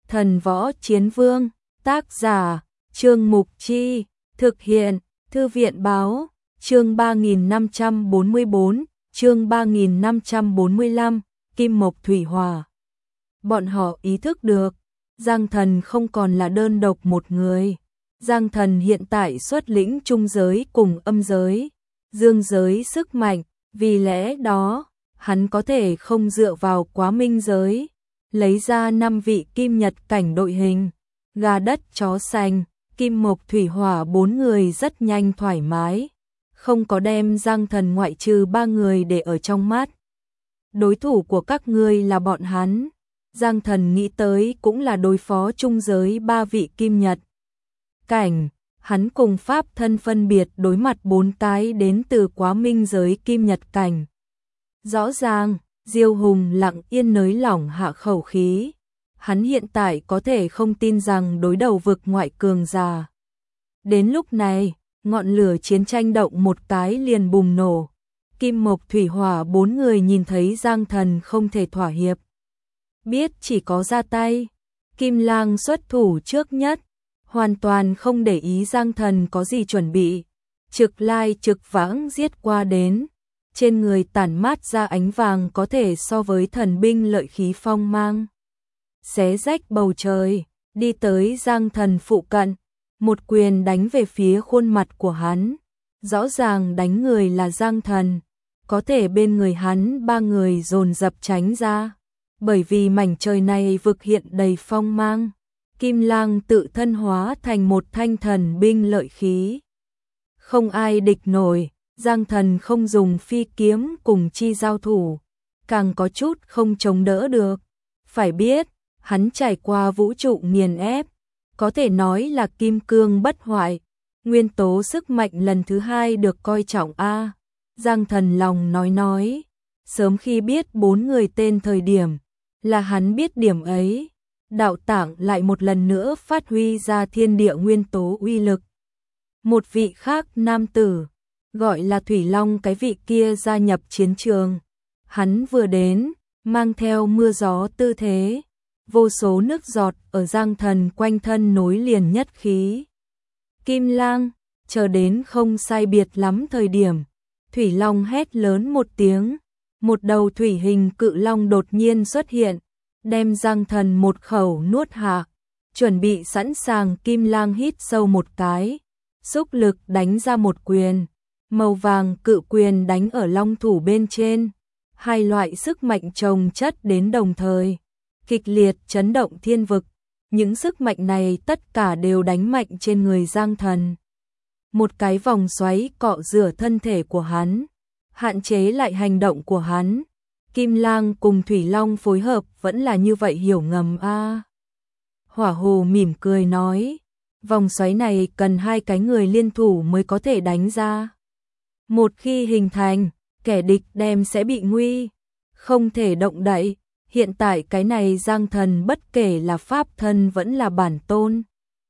Thần Võ Chiến Vương, tác giả, Trương Mục Chi, thực hiện, Thư viện Báo, chương 3544, chương 3545, Kim Mộc Thủy Hỏa. Bọn họ ý thức được, Giang Thần không còn là đơn độc một người. Giang Thần hiện tại xuất lĩnh trung giới cùng âm giới, dương giới sức mạnh, vì lẽ đó, hắn có thể không dựa vào quá minh giới, lấy ra 5 vị kim nhật cảnh đội hình, gà đất chó xanh, kim mộc thủy hỏa 4 người rất nhanh thoải mái, không có đem Giang Thần ngoại trừ 3 người để ở trong mắt. Đối thủ của các ngươi là bọn hắn, Giang Thần nghĩ tới cũng là đối phó trung giới 3 vị kim nhật cảnh, hắn cùng pháp thân phân biệt đối mặt 4 cái đến từ quá minh giới kim nhật cảnh. Rõ ràng, Diêu Hùng lặng yên nới lỏng hạ khẩu khí, hắn hiện tại có thể không tin rằng đối đầu vực ngoại cường giả. Đến lúc này, ngọn lửa chiến tranh động một cái liền bùng nổ, kim mộc thủy hỏa 4 người nhìn thấy Giang Thần không thể thỏa hiệp. Biết chỉ có ra tay, Kim Lang xuất thủ trước nhất, hoàn toàn không để ý Giang Thần có gì chuẩn bị, trực lai trực vãng giết qua đến, trên người tản mát ra ánh vàng có thể so với thần binh lợi khí phong mang. Xé rách bầu trời, đi tới Giang Thần phụ cận, một quyền đánh về phía khuôn mặt của hắn, rõ ràng đánh người là Giang Thần, có thể bên người hắn 3 người dồn dập tránh ra, bởi vì mảnh trời này vực hiện đầy phong mang. Kim Lang tự thân hóa thành một thanh thần binh lợi khí. Không ai địch nổi, Giang Thần không dùng phi kiếm cùng chi giao thủ, càng có chút không chống đỡ được. Phải biết, hắn trải qua vũ trụ nghiền ép, có thể nói là kim cương bất hoại, nguyên tố sức mạnh lần thứ 2 được coi trọng a. Giang Thần lòng nói, sớm khi biết 4 người tên thời điểm, là hắn biết điểm ấy. Đạo tạng lại một lần nữa phát huy ra thiên địa nguyên tố uy lực. Một vị khác nam tử, gọi là Thủy Long, cái vị kia gia nhập chiến trường. Hắn vừa đến, mang theo mưa gió tư thế, vô số nước giọt ở Giang Thần quanh thân nối liền nhất khí. Kim Lang, chờ đến không sai biệt lắm thời điểm, Thủy Long hét lớn một tiếng, một đầu thủy hình cự long đột nhiên xuất hiện, đem Giang Thần một khẩu nuốt hạ, chuẩn bị sẵn sàng. Kim Lang hít sâu một cái, xúc lực đánh ra một quyền, màu vàng cự quyền đánh ở long thủ bên trên, hai loại sức mạnh chồng chất đến đồng thời, kịch liệt chấn động thiên vực, những sức mạnh này tất cả đều đánh mạnh trên người Giang Thần. Một cái vòng xoáy cọ rửa thân thể của hắn, hạn chế lại hành động của hắn. Kim Lang cùng Thủy Long phối hợp vẫn là như vậy hiểu ngầm a. Hỏa Hồ mỉm cười nói, vòng xoáy này cần 2 cái người liên thủ mới có thể đánh ra. Một khi hình thành, kẻ địch đem sẽ bị nguy, không thể động đậy. Hiện tại cái này Giang Thần bất kể là pháp thân vẫn là bản tôn,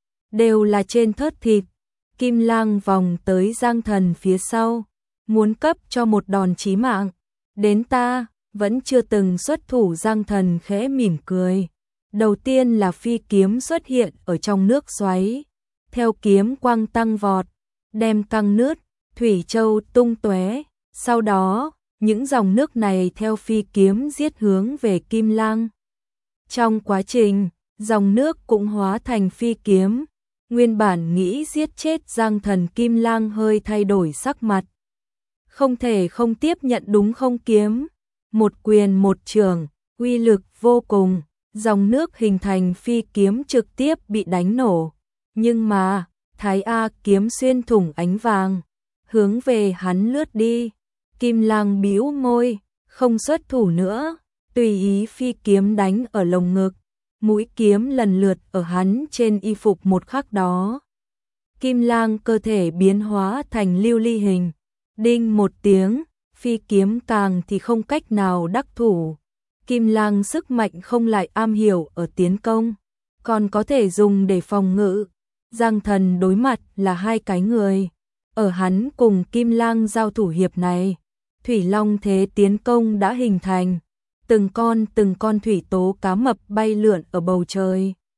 đều là trên thớt thịt. Kim Lang vòng tới Giang Thần phía sau, muốn cấp cho một đòn chí mạng. Đến ta vẫn chưa từng xuất thủ. Giang Thần khẽ mỉm cười. Đầu tiên là phi kiếm xuất hiện ở trong nước xoáy, theo kiếm quang tăng vọt, đem căng nứt, thủy châu tung tóe. Sau đó, những dòng nước này theo phi kiếm giết hướng về Kim Lang. Trong quá trình, dòng nước cũng hóa thành phi kiếm. Nguyên bản nghĩ giết chết Giang Thần, Kim Lang hơi thay đổi sắc mặt. Không thể không tiếp nhận đúng không? Kiếm một quyền một chưởng, uy lực vô cùng, dòng nước hình thành phi kiếm trực tiếp bị đánh nổ. Nhưng mà, Thái A kiếm xuyên thủng ánh vàng, hướng về hắn lướt đi. Kim Lang bĩu môi, không xuất thủ nữa, tùy ý phi kiếm đánh ở lồng ngực, mũi kiếm lần lượt ở hắn trên y phục. Một khắc đó, Kim Lang cơ thể biến hóa thành lưu ly hình, đinh một tiếng, phi kiếm càng thì không cách nào đắc thủ. Kim Lang sức mạnh không lại am hiểu ở tiến công, còn có thể dùng để phòng ngự. Giang Thần đối mặt là 2 cái người, ở hắn cùng Kim Lang giao thủ hiệp này, Thủy Long thế tiến công đã hình thành, từng con thủy tố cá mập bay lượn ở bầu trời,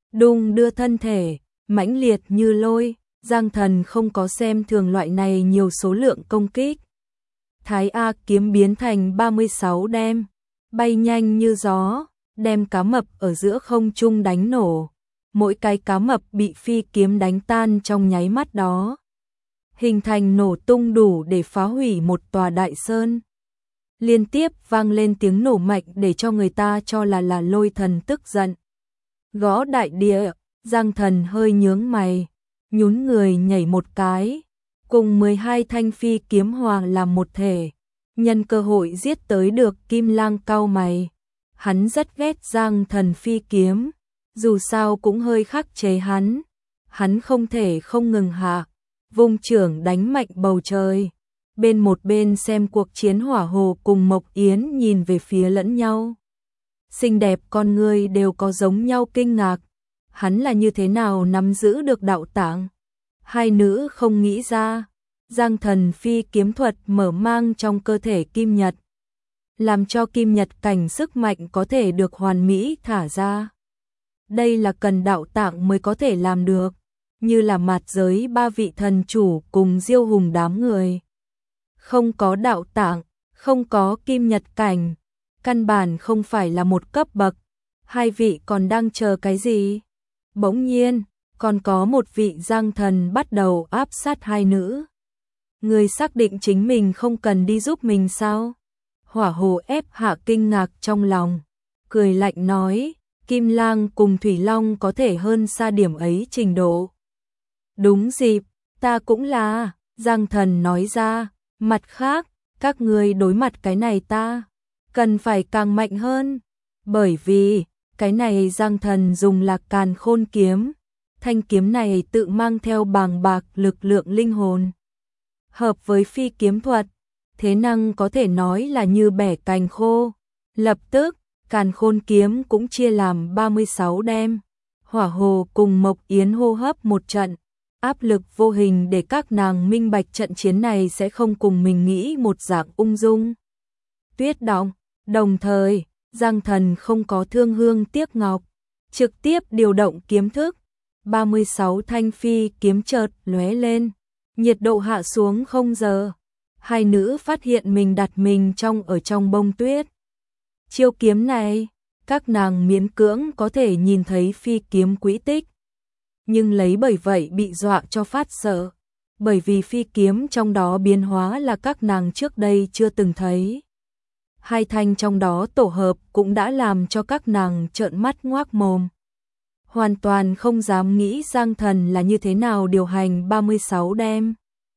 đung đưa thân thể, mãnh liệt như lôi. Giang Thần không có xem thường loại này nhiều số lượng công kích. Thái A kiếm biến thành 36 đem, bay nhanh như gió, đem cá mập ở giữa không trung đánh nổ. Mỗi cái cá mập bị phi kiếm đánh tan trong nháy mắt đó, hình thành nổ tung đủ để phá hủy một tòa đại sơn. Liên tiếp vang lên tiếng nổ mạnh để cho người ta cho là Lôi Thần tức giận. Gõ đại địa, Giang Thần hơi nhướng mày, nhún người nhảy một cái, cùng 12 thanh phi kiếm hòa làm một thể, nhân cơ hội giết tới được Kim Lang cau mày. Hắn rất ghét Giang Thần phi kiếm, dù sao cũng hơi khắc chế hắn không thể không ngừng hạ, vung trưởng đánh mạnh bầu trời. Một bên xem cuộc chiến Hỏa Hồ cùng Mộc Yến nhìn về phía lẫn nhau. Xinh đẹp con người đều có giống nhau kinh ngạc, hắn là như thế nào nắm giữ được đạo tạng. Hai nữ không nghĩ ra, Giang Thần phi kiếm thuật mở mang trong cơ thể Kim Nhật, làm cho Kim Nhật cảnh sức mạnh có thể được hoàn mỹ thả ra. Đây là cần đạo tạng mới có thể làm được, như là mạt giới ba vị thần chủ cùng Diêu Hùng đám người. Không có đạo tạng, không có Kim Nhật cảnh, căn bản không phải là một cấp bậc. Hai vị còn đang chờ cái gì? Bỗng nhiên, còn có một vị Giang Thần bắt đầu áp sát hai nữ. Người xác định chính mình không cần đi giúp mình sao? Hỏa Hồ ép hạ kinh ngạc trong lòng, cười lạnh nói, Kim Lang cùng Thủy Long có thể hơn xa điểm ấy trình độ. Đúng dịp, ta cũng là, Giang Thần nói ra, mặt khác, các ngươi đối mặt cái này ta cần phải càng mạnh hơn, bởi vì cái này Giang Thần dùng là Càn Khôn kiếm, thanh kiếm này tự mang theo bàng bạc lực lượng linh hồn, hợp với phi kiếm thuật, thế năng có thể nói là như bẻ cành khô. Lập tức, Càn Khôn kiếm cũng chia làm 36 đem. Hỏa Hồ cùng Mộc Yến hô hấp một trận, áp lực vô hình để các nàng minh bạch trận chiến này sẽ không cùng mình nghĩ một dạng ung dung. Tuyết Động, đồng thời, Giang Thần không có thương hương tiếc ngọc, trực tiếp điều động kiếm thức, 36 thanh phi kiếm chợt lóe lên, nhiệt độ hạ xuống không giờ. Hai nữ phát hiện mình đặt mình trong bông tuyết. Chiêu kiếm này, các nàng miễn cưỡng có thể nhìn thấy phi kiếm quỹ tích, nhưng lấy bởi vậy bị dọa cho phát sợ, bởi vì phi kiếm trong đó biến hóa là các nàng trước đây chưa từng thấy. Hai thanh trong đó tổ hợp cũng đã làm cho các nàng trợn mắt ngoác mồm. Hoàn toàn không dám nghĩ Giang Thần là như thế nào điều hành 36 đem.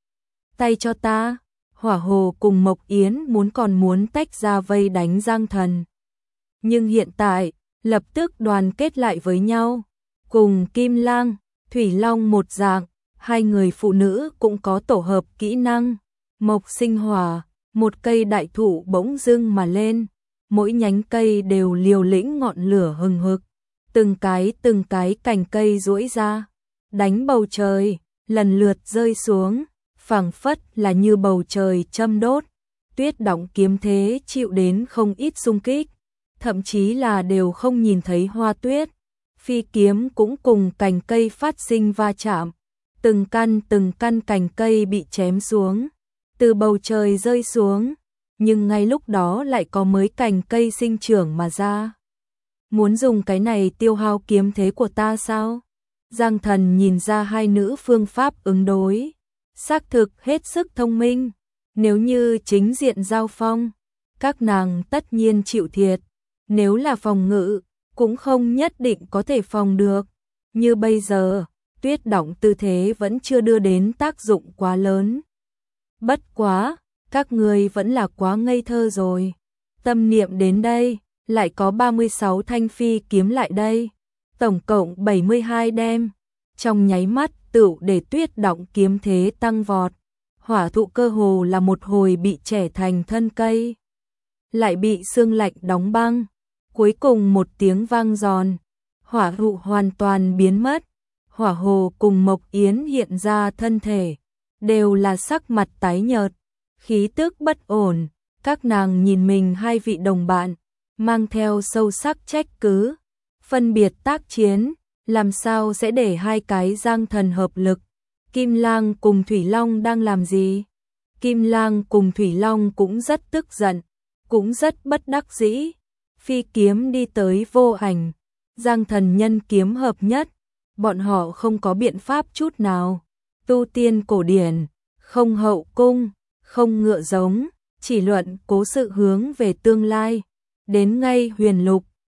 Tay cho ta, Hỏa Hồ cùng Mộc Yến muốn tách ra vây đánh Giang Thần. Nhưng hiện tại, lập tức đoàn kết lại với nhau, cùng Kim Lang, Thủy Long một dạng, hai người phụ nữ cũng có tổ hợp kỹ năng. Mộc sinh hỏa, một cây đại thụ bỗng dưng mà lên, mỗi nhánh cây đều liều lĩnh ngọn lửa hừng hực, từng cái cành cây duỗi ra, đánh bầu trời, lần lượt rơi xuống, phảng phất là như bầu trời châm đốt. Tuyết Động kiếm thế chịu đến không ít xung kích, thậm chí là đều không nhìn thấy hoa tuyết. Phi kiếm cũng cùng cành cây phát sinh va chạm, từng căn cành cây bị chém xuống, từ bầu trời rơi xuống, nhưng ngay lúc đó lại có mới cành cây sinh trưởng mà ra. Muốn dùng cái này tiêu hao kiếm thế của ta sao? Giang Thần nhìn ra hai nữ phương pháp ứng đối, xác thực hết sức thông minh. Nếu như chính diện giao phong, các nàng tất nhiên chịu thiệt. Nếu là phòng ngự, cũng không nhất định có thể phòng được. Như bây giờ, Tuyết Động tư thế vẫn chưa đưa đến tác dụng quá lớn. Bất quá, các người vẫn là quá ngây thơ rồi. Tâm niệm đến đây, lại có 36 thanh phi kiếm lại đây. Tổng cộng 72 đem. Trong nháy mắt tựu để Tuyết Động kiếm thế tăng vọt. Hỏa thụ cơ hồ là một hồi bị chẻ thành thân cây, lại bị sương lạnh đóng băng. Cuối cùng một tiếng vang giòn, hỏa thụ hoàn toàn biến mất. Hỏa Hồ cùng Mộc Yến hiện ra thân thể, đều là sắc mặt tái nhợt, khí tức bất ổn. Các nàng nhìn mình hai vị đồng bạn, mang theo sâu sắc trách cứ, phân biệt tác chiến, làm sao sẽ để hai cái Giang Thần hợp lực? Kim Lang cùng Thủy Long đang làm gì? Kim Lang cùng Thủy Long cũng rất tức giận, cũng rất bất đắc dĩ. Phi kiếm đi tới Vô Ảnh, Giang Thần nhân kiếm hợp nhất, bọn họ không có biện pháp chút nào. Tu tiên cổ điển, không hậu cung, không ngựa giống, chỉ luận cố sự hướng về tương lai. Đến ngay Huyền Lục,